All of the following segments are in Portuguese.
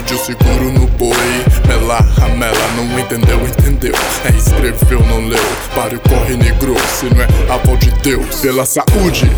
saúde eu seguro no boi. Mela, ramela, não entendeu, entendeu. É escreveu, não leu. Pare, corre, negro, se não é a voz de Deus. Pela saúde,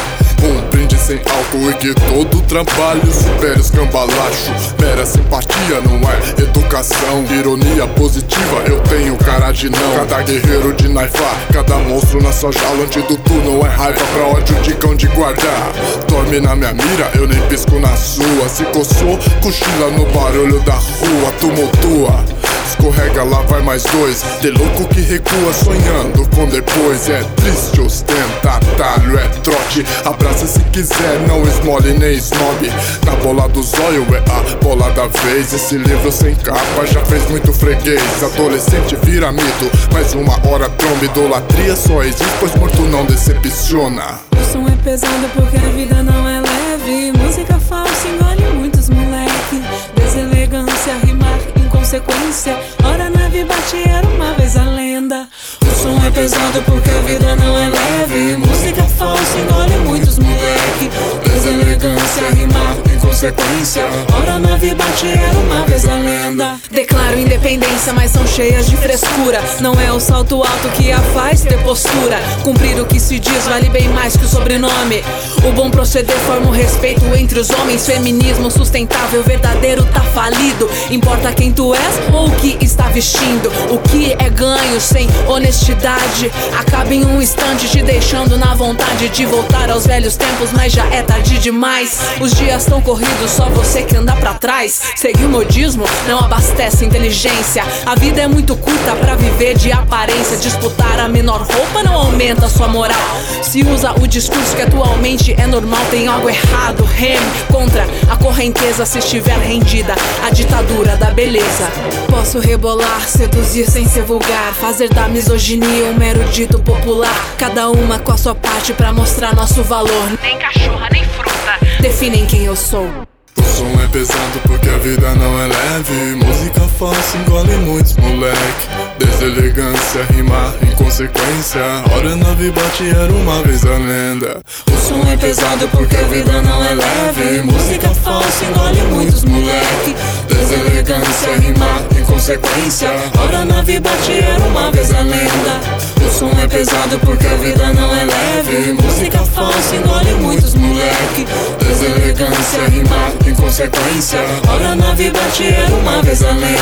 um brinde sem álcool e que todo trabalho supere os cambalacho. Mera simpatia não é educação. Ironia positiva, eu tenho cara de não. Cada guerreiro de naifá, cada monstro na sua jaula. Antídoto não é raiva pra ódio de cão de guardar. Dorme na minha mira, eu nem pisco na sua. Se coçou, cochila no barulho da rua. Tumultua, escorrega, lá vai mais dois. De louco que recua sonhando com depois. É triste, ostenta, atalho, é trote. Abraça se quiser, não esmole nem snob. Na bola do zóio é a bola da vez. Esse livro sem capa já fez muito freguês. Adolescente vira mito, mais uma hora tromba. Idolatria só existe, pois morto não decepciona. O som é pesado porque a vida não é leve. Música falsa engole muitos moleque. Deselegância, rimar inconsequência. Ora nave bate, era uma vez a lenda. O som é pesado porque a vida não é leve. Música falsa engole muitos moleque. Deselegância, rimar inconsequência. Ora nave bate, era uma vez a lenda. Declaro independência, mas são cheias de frescura. Não é o salto alto que a faz ter postura. Cumprir o que se diz vale bem mais que o sobrenome. O bom proceder forma o respeito entre os homens. Feminismo sustentável, verdadeiro tá falido. Importa quem tu és ou o que está vestindo. O que é ganho sem honestidade acaba em um instante, te deixando na vontade de voltar aos velhos tempos, mas já é tarde demais. Os dias tão corridos, só você que anda pra trás. Seguir o modismo não abastece inteligência. A vida é muito curta pra viver de aparência. Disputar a menor roupa não aumenta sua moral. Se usa o discurso que atualmente é normal, tem algo errado. Reme contra a correnteza se estiver rendida à ditadura da beleza. Posso rebolar, seduzir sem ser vulgar, fazer da misoginia um mero dito popular. Cada uma com a sua parte pra mostrar nosso valor. Nem cachorra, nem fruta definem quem eu sou. O som é pesado porque a vida não é leve. Música falsa engole muitos moleque. Deselegância, rimar inconsequência. Ora nave bate, era uma vez a lenda. O som é pesado porque a vida não é leve. Música falsa engole muitos moleque. Deselegância, rimar inconsequência. Ora nave bate, era uma vez a lenda. O som é pesado porque a vida não é leve. Música falsa engole muitos moleque. Deselegância, rimar inconsequência. Ora nave bate, era uma vez a lenda.